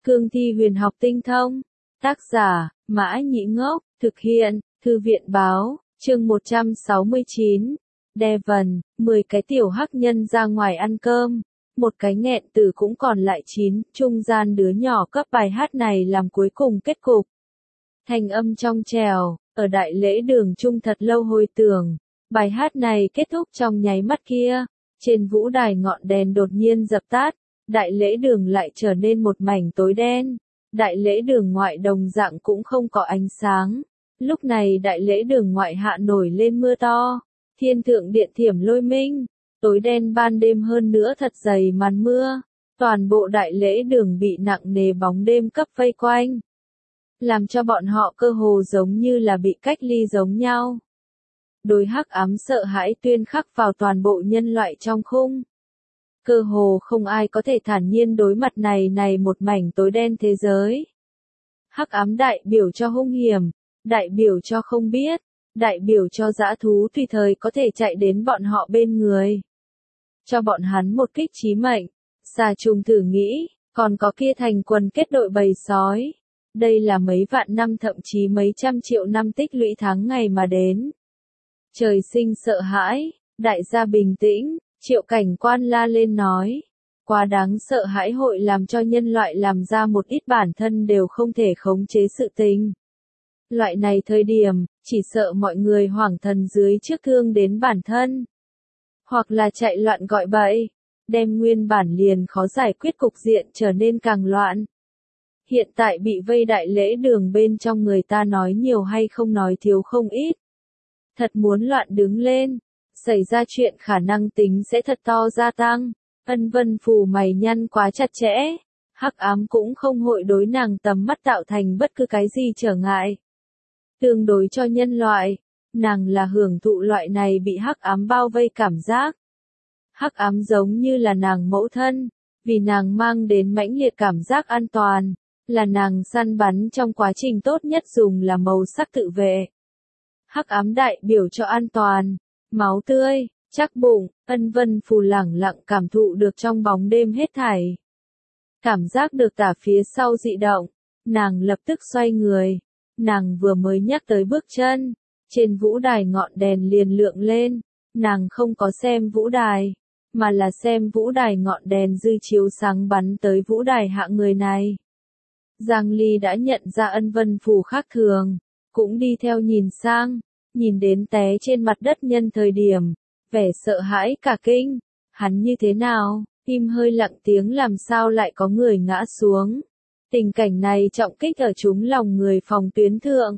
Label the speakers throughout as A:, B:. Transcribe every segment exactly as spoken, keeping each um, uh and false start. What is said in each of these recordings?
A: Cương thi huyền học tinh thông. Tác giả, Mã Nhĩ Ngốc, thực hiện, Thư viện Báo, chương một trăm sáu mươi chín. Devon, mười cái tiểu hắc nhân ra ngoài ăn cơm. Một cái nghẹn tử cũng còn lại chín, trung gian đứa nhỏ cấp bài hát này làm cuối cùng kết cục. Thành âm trong trèo, ở đại lễ đường trung thật lâu hồi tưởng. Bài hát này kết thúc trong nháy mắt kia. Trên vũ đài ngọn đèn đột nhiên dập tắt. Đại lễ đường lại trở nên một mảnh tối đen. Đại lễ đường ngoại đồng dạng cũng không có ánh sáng. Lúc này đại lễ đường ngoại hạ nổi lên mưa to. Thiên thượng điện thiểm lôi minh. Tối đen ban đêm hơn nữa thật dày màn mưa. Toàn bộ đại lễ đường bị nặng nề bóng đêm cấp vây quanh. Làm cho bọn họ cơ hồ giống như là bị cách ly giống nhau. Đối hắc ám sợ hãi tuyên khắc vào toàn bộ nhân loại trong khung. Cơ hồ không ai có thể thản nhiên đối mặt này này một mảnh tối đen thế giới. Hắc ám đại biểu cho hung hiểm, đại biểu cho không biết, đại biểu cho dã thú tùy thời có thể chạy đến bọn họ bên người. Cho bọn hắn một kích chí mệnh, xà trùng thử nghĩ, còn có kia thành quần kết đội bầy sói. Đây là mấy vạn năm thậm chí mấy trăm triệu năm tích lũy tháng ngày mà đến. Trời sinh sợ hãi, đại gia bình tĩnh. Triệu cảnh quan la lên nói, quá đáng sợ hãi hội làm cho nhân loại làm ra một ít bản thân đều không thể khống chế sự tình. Loại này thời điểm, chỉ sợ mọi người hoảng thần dưới trước thương đến bản thân. Hoặc là chạy loạn gọi bậy, đem nguyên bản liền khó giải quyết cục diện trở nên càng loạn. Hiện tại bị vây đại lễ đường bên trong người ta nói nhiều hay không nói thiếu không ít. Thật muốn loạn đứng lên. Xảy ra chuyện khả năng tính sẽ thật to gia tăng. Ân Vân Phù mày nhăn quá chặt chẽ. Hắc ám cũng không hội đối nàng tầm mắt tạo thành bất cứ cái gì trở ngại. Tương đối cho nhân loại, nàng là hưởng thụ loại này bị hắc ám bao vây cảm giác. Hắc ám giống như là nàng mẫu thân, vì nàng mang đến mãnh liệt cảm giác an toàn, là nàng săn bắn trong quá trình tốt nhất dùng là màu sắc tự vệ. Hắc ám đại biểu cho an toàn. Máu tươi, chắc bụng, Ân Vân Phù lẳng lặng cảm thụ được trong bóng đêm hết thảy. Cảm giác được tả phía sau dị động, nàng lập tức xoay người. Nàng vừa mới nhắc tới bước chân, trên vũ đài ngọn đèn liền lượng lên. Nàng không có xem vũ đài, mà là xem vũ đài ngọn đèn dư chiếu sáng bắn tới vũ đài hạ người này. Giang Ly đã nhận ra Ân Vân Phù khác thường, cũng đi theo nhìn sang. Nhìn đến té trên mặt đất nhân thời điểm, vẻ sợ hãi cả kinh, hắn như thế nào, im hơi lặng tiếng làm sao lại có người ngã xuống. Tình cảnh này trọng kích ở chúng lòng người phòng tuyến thượng.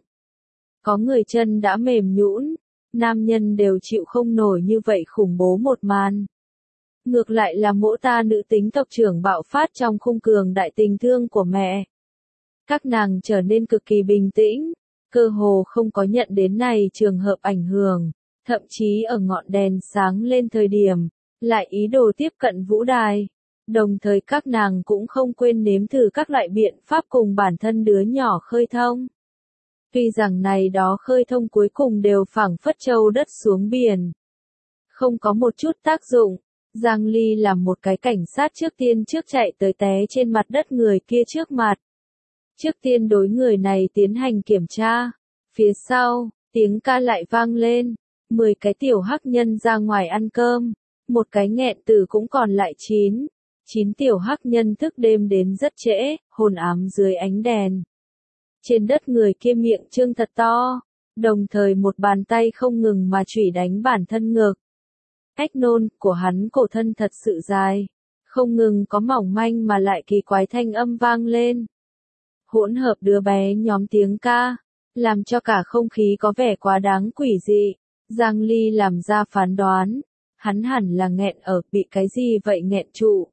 A: Có người chân đã mềm nhũn, nam nhân đều chịu không nổi như vậy khủng bố một màn. Ngược lại là mỗ ta nữ tính tộc trưởng bạo phát trong khung cường đại tình thương của mẹ. Các nàng trở nên cực kỳ bình tĩnh. Cơ hồ không có nhận đến này trường hợp ảnh hưởng, thậm chí ở ngọn đèn sáng lên thời điểm, lại ý đồ tiếp cận vũ đài. Đồng thời các nàng cũng không quên nếm thử các loại biện pháp cùng bản thân đứa nhỏ khơi thông. Tuy rằng này đó khơi thông cuối cùng đều phảng phất châu đất xuống biển. Không có một chút tác dụng, Giang Ly làm một cái cảnh sát trước tiên trước chạy tới té trên mặt đất người kia trước mặt. Trước tiên đối người này tiến hành kiểm tra. Phía sau, tiếng ca lại vang lên. Mười cái tiểu hắc nhân ra ngoài ăn cơm. Một cái nghẹn tử cũng còn lại chín. Chín tiểu hắc nhân thức đêm đến rất trễ, hồn ám dưới ánh đèn. Trên đất người kia miệng trương thật to. Đồng thời một bàn tay không ngừng mà chủy đánh bản thân ngực. Ách nôn của hắn cổ thân thật sự dài. Không ngừng có mỏng manh mà lại kỳ quái thanh âm vang lên. Hỗn hợp đứa bé nhóm tiếng ca, làm cho cả không khí có vẻ quá đáng quỷ dị. Giang Ly làm ra phán đoán, hắn hẳn là nghẹn ở bị cái gì vậy nghẹn trụ.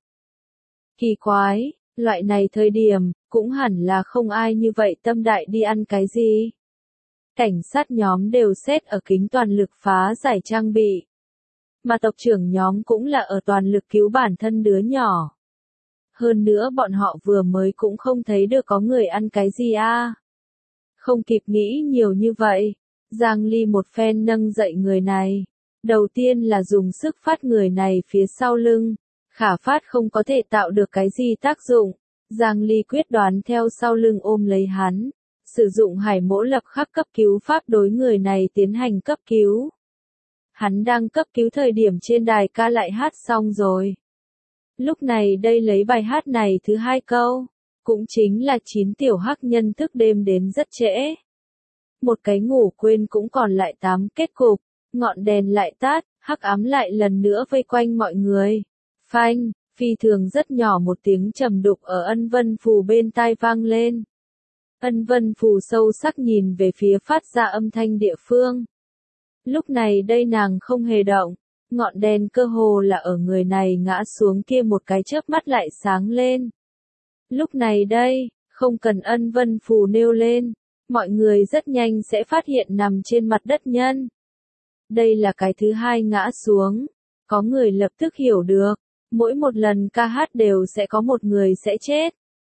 A: Kỳ quái, loại này thời điểm, cũng hẳn là không ai như vậy tâm đại đi ăn cái gì. Cảnh sát nhóm đều xét ở kính toàn lực phá giải trang bị. Mà tộc trưởng nhóm cũng là ở toàn lực cứu bản thân đứa nhỏ. Hơn nữa bọn họ vừa mới cũng không thấy được có người ăn cái gì a. À. Không kịp nghĩ nhiều như vậy, Giang Ly một phen nâng dậy người này. Đầu tiên là dùng sức phát người này phía sau lưng, khả phát không có thể tạo được cái gì tác dụng. Giang Ly quyết đoán theo sau lưng ôm lấy hắn, sử dụng hải mỗ lập khắc cấp cứu pháp đối người này tiến hành cấp cứu. Hắn đang cấp cứu thời điểm trên đài ca lại hát xong rồi. Lúc này đây lấy bài hát này thứ hai câu, cũng chính là chín tiểu hắc nhân thức đêm đến rất trễ. Một cái ngủ quên cũng còn lại tám kết cục, ngọn đèn lại tắt, hắc ám lại lần nữa vây quanh mọi người. Phanh, phi thường rất nhỏ một tiếng trầm đục ở Ân Vân Phù bên tai vang lên. Ân Vân Phù sâu sắc nhìn về phía phát ra âm thanh địa phương. Lúc này đây nàng không hề động, ngọn đèn cơ hồ là ở người này ngã xuống kia một cái chớp mắt lại sáng lên. Lúc này đây, không cần Ân Vân Phù nêu lên, mọi người rất nhanh sẽ phát hiện nằm trên mặt đất nhân. Đây là cái thứ hai ngã xuống, có người lập tức hiểu được, mỗi một lần ca hát đều sẽ có một người sẽ chết.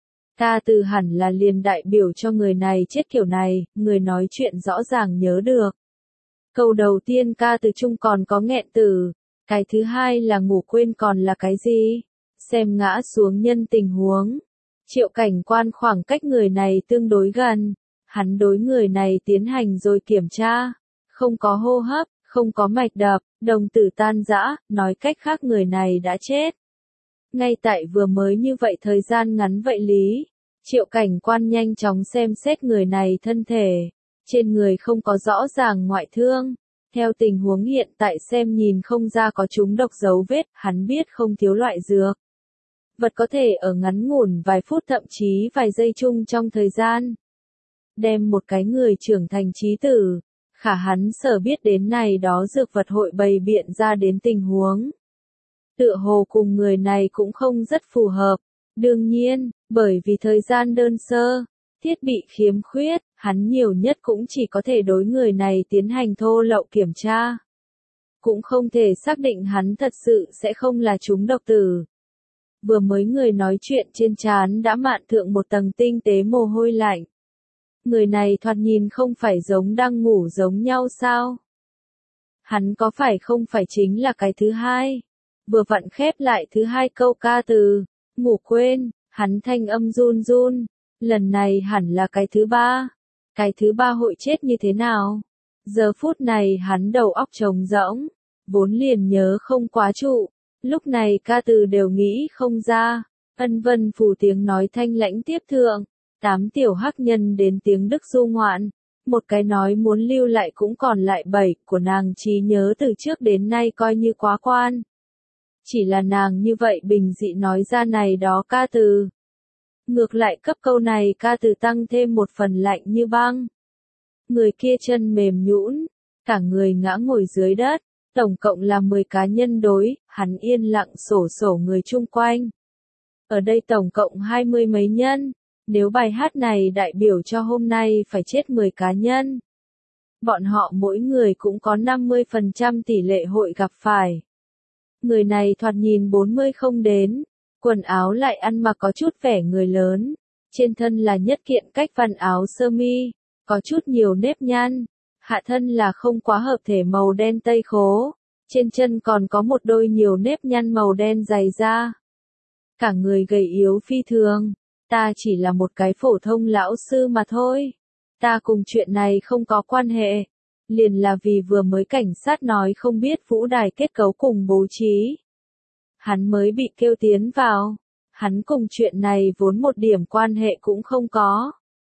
A: Ca từ hẳn là liền đại biểu cho người này chết kiểu này, người nói chuyện rõ ràng nhớ được. Câu đầu tiên ca từ chung còn có nghẹn tử, cái thứ hai là ngủ quên còn là cái gì? Xem ngã xuống nhân tình huống. Triệu cảnh quan khoảng cách người này tương đối gần, hắn đối người này tiến hành rồi kiểm tra, không có hô hấp, không có mạch đập, đồng tử tan rã, nói cách khác người này đã chết. Ngay tại vừa mới như vậy thời gian ngắn vậy lý, triệu cảnh quan nhanh chóng xem xét người này thân thể, trên người không có rõ ràng ngoại thương, theo tình huống hiện tại xem nhìn không ra có trúng độc dấu vết, hắn biết không thiếu loại dược. Vật có thể ở ngắn ngủn vài phút thậm chí vài giây chung trong thời gian. Đem một cái người trưởng thành trí tử, khả hắn sở biết đến này đó dược vật hội bày biện ra đến tình huống. Tựa hồ cùng người này cũng không rất phù hợp. Đương nhiên, bởi vì thời gian đơn sơ, thiết bị khiếm khuyết, hắn nhiều nhất cũng chỉ có thể đối người này tiến hành thô lậu kiểm tra. Cũng không thể xác định hắn thật sự sẽ không là trúng độc tử. Vừa mới người nói chuyện trên trán đã mạn thượng một tầng tinh tế mồ hôi lạnh. Người này thoạt nhìn không phải giống đang ngủ giống nhau sao? Hắn có phải không phải chính là cái thứ hai? Vừa vặn khép lại thứ hai câu ca từ, ngủ quên, hắn thanh âm run run. Lần này hẳn là cái thứ ba. Cái thứ ba hội chết như thế nào? Giờ phút này hắn đầu óc trống rỗng, vốn liền nhớ không quá trụ. Lúc này ca từ đều nghĩ không ra. Ân Vân Phù tiếng nói thanh lãnh tiếp thượng. Tám tiểu hắc nhân đến tiếng Đức du ngoạn. Một cái nói muốn lưu lại cũng còn lại bảy, của nàng trí nhớ từ trước đến nay coi như quá quan. Chỉ là nàng như vậy bình dị nói ra này đó ca từ. Ngược lại cấp câu này ca từ tăng thêm một phần lạnh như băng. Người kia chân mềm nhũn, cả người ngã ngồi dưới đất, tổng cộng là mười cá nhân đối, hắn yên lặng sổ sổ người chung quanh. Ở đây tổng cộng hai mươi mấy nhân, nếu bài hát này đại biểu cho hôm nay phải chết mười cá nhân. Bọn họ mỗi người cũng có năm mươi phần trăm tỷ lệ hội gặp phải. Người này thoạt nhìn bốn mươi không đến, quần áo lại ăn mặc có chút vẻ người lớn, trên thân là nhất kiện cách văn áo sơ mi, có chút nhiều nếp nhăn, hạ thân là không quá hợp thể màu đen tây khố, trên chân còn có một đôi nhiều nếp nhăn màu đen dày da. Cả người gầy yếu phi thường, ta chỉ là một cái phổ thông lão sư mà thôi, ta cùng chuyện này không có quan hệ. Liền là vì vừa mới cảnh sát nói không biết vũ đài kết cấu cùng bố trí. Hắn mới bị kêu tiến vào. Hắn cùng chuyện này vốn một điểm quan hệ cũng không có.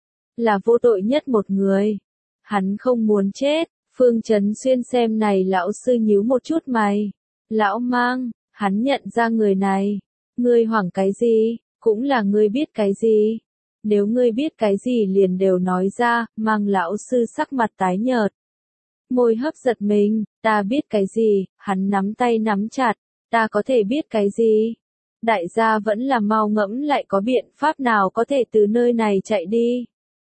A: Là vô tội nhất một người. Hắn không muốn chết. Phương Trấn Xuyên xem này lão sư nhíu một chút mày. Lão Mang, hắn nhận ra người này. Ngươi hoảng cái gì, cũng là ngươi biết cái gì. Nếu ngươi biết cái gì liền đều nói ra, Mang lão sư sắc mặt tái nhợt. Môi hấp giật mình, ta biết cái gì, hắn nắm tay nắm chặt, ta có thể biết cái gì. Đại gia vẫn là mau ngẫm lại có biện pháp nào có thể từ nơi này chạy đi.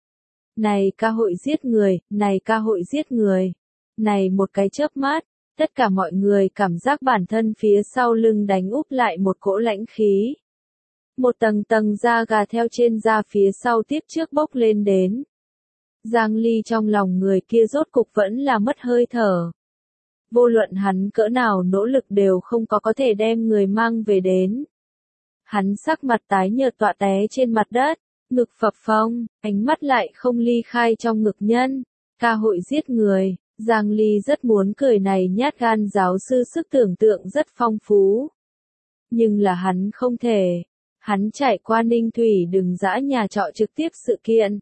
A: Này ca hội giết người, này ca hội giết người. Này một cái chớp mắt, tất cả mọi người cảm giác bản thân phía sau lưng đánh úp lại một cỗ lãnh khí. Một tầng tầng da gà theo trên da phía sau tiếp trước bốc lên đến. Giang Ly trong lòng người kia rốt cục vẫn là mất hơi thở. Vô luận hắn cỡ nào nỗ lực đều không có có thể đem người mang về đến. Hắn sắc mặt tái nhợt tọa té trên mặt đất, ngực phập phồng, ánh mắt lại không ly khai trong ngực nhân. Ca hội giết người, Giang Ly rất muốn cười này nhát gan giáo sư sức tưởng tượng rất phong phú. Nhưng là hắn không thể. Hắn trải qua Ninh Thủy đừng dã nhà trọ trực tiếp sự kiện.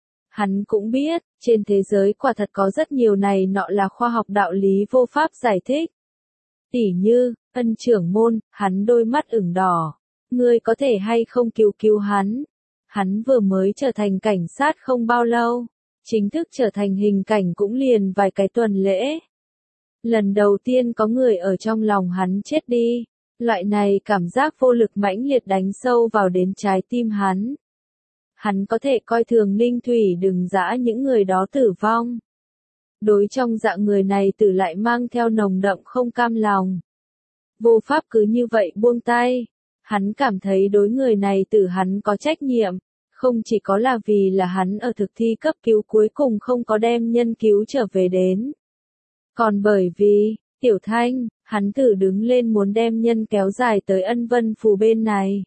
A: Hắn cũng biết, trên thế giới quả thật có rất nhiều này nọ là khoa học đạo lý vô pháp giải thích. Tỉ như, Ân trưởng môn, hắn đôi mắt ửng đỏ. Ngươi có thể hay không cứu cứu hắn? Hắn vừa mới trở thành cảnh sát không bao lâu. Chính thức trở thành hình cảnh cũng liền vài cái tuần lễ. Lần đầu tiên có người ở trong lòng hắn chết đi. Loại này cảm giác vô lực mãnh liệt đánh sâu vào đến trái tim hắn. Hắn có thể coi thường Ninh Thủy đừng dã những người đó tử vong. Đối trong dạng người này tử lại mang theo nồng đậm không cam lòng. Vô pháp cứ như vậy buông tay. Hắn cảm thấy đối người này tử hắn có trách nhiệm. Không chỉ có là vì là hắn ở thực thi cấp cứu cuối cùng không có đem nhân cứu trở về đến. Còn bởi vì, Tiểu Thanh, hắn thử đứng lên muốn đem nhân kéo dài tới Ân Vân Phù bên này.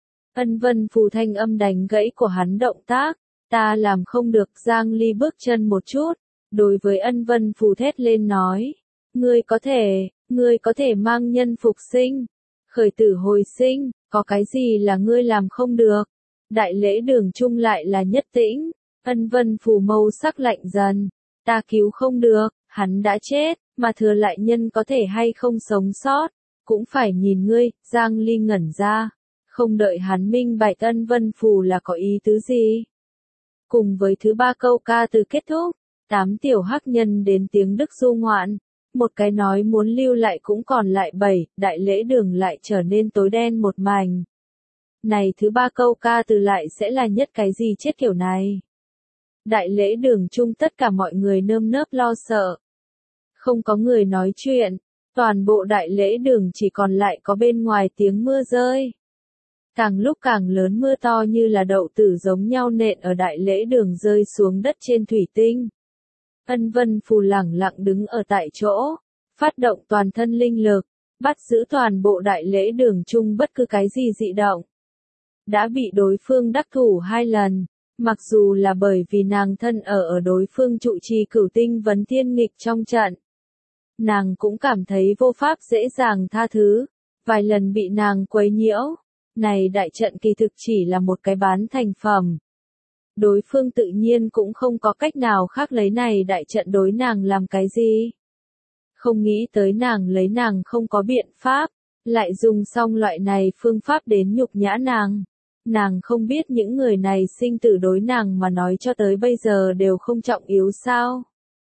A: Ân Vân Phù thanh âm đánh gãy của hắn động tác, ta làm không được. Giang Ly bước chân một chút, đối với Ân Vân Phù thét lên nói, ngươi có thể, ngươi có thể mang nhân phục sinh, khởi tử hồi sinh, có cái gì là ngươi làm không được. Đại lễ đường chung lại là nhất tĩnh, Ân Vân Phù mâu sắc lạnh dần, ta cứu không được, hắn đã chết, mà thừa lại nhân có thể hay không sống sót, cũng phải nhìn ngươi. Giang Ly ngẩn ra, không đợi hắn minh bạch Ân Vân Phù là có ý tứ gì. Cùng với thứ ba câu ca từ kết thúc, tám tiểu hắc nhân đến tiếng Đức du ngoạn, một cái nói muốn lưu lại cũng còn lại bảy, đại lễ đường lại trở nên tối đen một mảnh. Này thứ ba câu ca từ lại sẽ là nhất cái gì chết kiểu này? Đại lễ đường chung tất cả mọi người nơm nớp lo sợ. Không có người nói chuyện, toàn bộ đại lễ đường chỉ còn lại có bên ngoài tiếng mưa rơi. Càng lúc càng lớn mưa to như là đậu tử giống nhau nện ở đại lễ đường rơi xuống đất trên thủy tinh. Ân Vân Phù lẳng lặng đứng ở tại chỗ, phát động toàn thân linh lực, bắt giữ toàn bộ đại lễ đường chung bất cứ cái gì dị động. Đã bị đối phương đắc thủ hai lần, mặc dù là bởi vì nàng thân ở ở đối phương trụ trì cửu tinh vấn thiên nghịch trong trận. Nàng cũng cảm thấy vô pháp dễ dàng tha thứ, vài lần bị nàng quấy nhiễu. Này đại trận kỳ thực chỉ là một cái bán thành phẩm. Đối phương tự nhiên cũng không có cách nào khác lấy này đại trận đối nàng làm cái gì. Không nghĩ tới nàng lấy nàng không có biện pháp, lại dùng xong loại này phương pháp đến nhục nhã nàng. Nàng không biết những người này sinh tử đối nàng mà nói cho tới bây giờ đều không trọng yếu sao.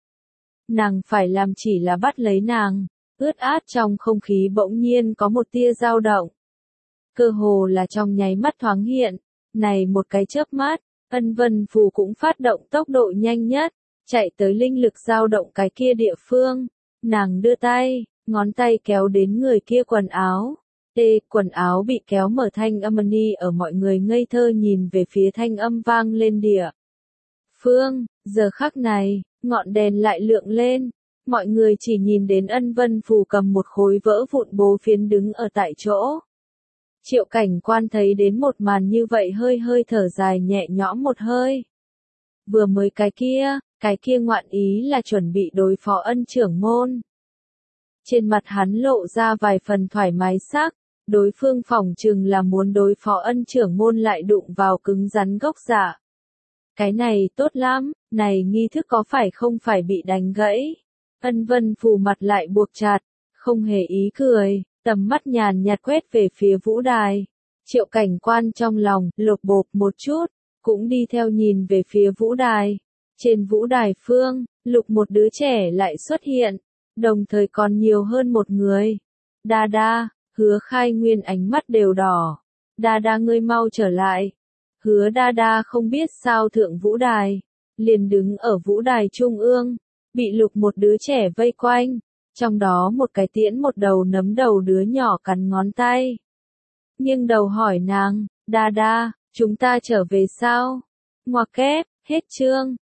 A: Nàng phải làm chỉ là bắt lấy nàng, ướt át trong không khí bỗng nhiên có một tia dao động. Cơ hồ là trong nháy mắt thoáng hiện, này một cái chớp mắt, Ân Vân Phù cũng phát động tốc độ nhanh nhất, chạy tới linh lực dao động cái kia địa phương. Nàng đưa tay, ngón tay kéo đến người kia quần áo. Tê, quần áo bị kéo mở thanh âm ni ở mọi người ngây thơ nhìn về phía thanh âm vang lên địa phương. Giờ khắc này, ngọn đèn lại lượng lên. Mọi người chỉ nhìn đến Ân Vân Phù cầm một khối vỡ vụn bố phiến đứng ở tại chỗ. Triệu Cảnh Quan thấy đến một màn như vậy hơi hơi thở dài nhẹ nhõm một hơi. Vừa mới cái kia, cái kia ngoạn ý là chuẩn bị đối phó Ân trưởng môn. Trên mặt hắn lộ ra vài phần thoải mái sắc, đối phương phỏng chừng là muốn đối phó Ân trưởng môn lại đụng vào cứng rắn gốc dạ. Cái này tốt lắm, này nghi thức có phải không phải bị đánh gãy. Ân Vân Phù mặt lại buộc chặt, không hề ý cười. Tầm mắt nhàn nhạt quét về phía vũ đài. Triệu Cảnh Quan trong lòng, lột bột một chút, cũng đi theo nhìn về phía vũ đài. Trên vũ đài phương, lục một đứa trẻ lại xuất hiện, đồng thời còn nhiều hơn một người. Đa đa, Hứa Khai Nguyên ánh mắt đều đỏ. Đa đa ngươi mau trở lại. Hứa đa đa không biết sao thượng vũ đài, liền đứng ở vũ đài trung ương, bị lục một đứa trẻ vây quanh. Trong đó một cái tiễn một đầu nấm đầu đứa nhỏ cắn ngón tay. Nhưng đầu hỏi nàng, đa đa, chúng ta trở về sao? Ngoặc kép, hết chương.